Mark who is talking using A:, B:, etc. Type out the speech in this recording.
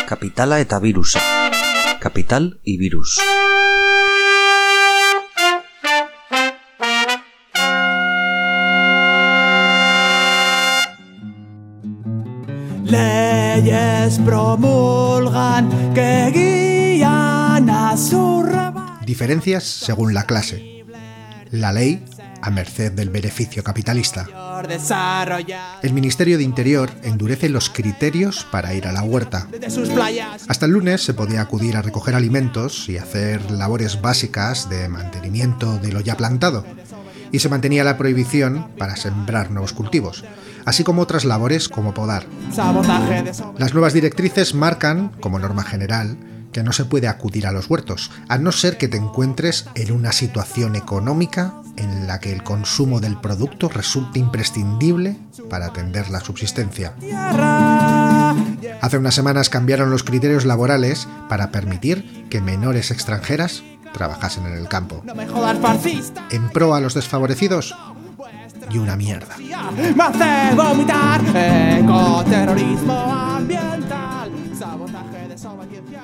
A: Kapitala eta virusa. Capital y virus.
B: Leyes promulgan que guían a su rebaño.
C: Diferencias según la clase. La ley a merced del beneficio capitalista. El Ministerio de Interior endurece los criterios para ir a la huerta. Hasta el lunes se podía acudir a recoger alimentos y hacer labores básicas de mantenimiento de lo ya plantado. Y se mantenía la prohibición para sembrar nuevos cultivos, así como otras labores como podar. Las nuevas directrices marcan, como norma general, que no se puede acudir a los huertos, a no ser que te encuentres en una situación económica en la que el consumo del producto resulte imprescindible para atender la subsistencia. Hace unas semanas cambiaron los criterios laborales para permitir que menores extranjeras trabajasen en el campo. En pro a los desfavorecidos y una mierda.
B: Me hace vomitar ecoterrorismo.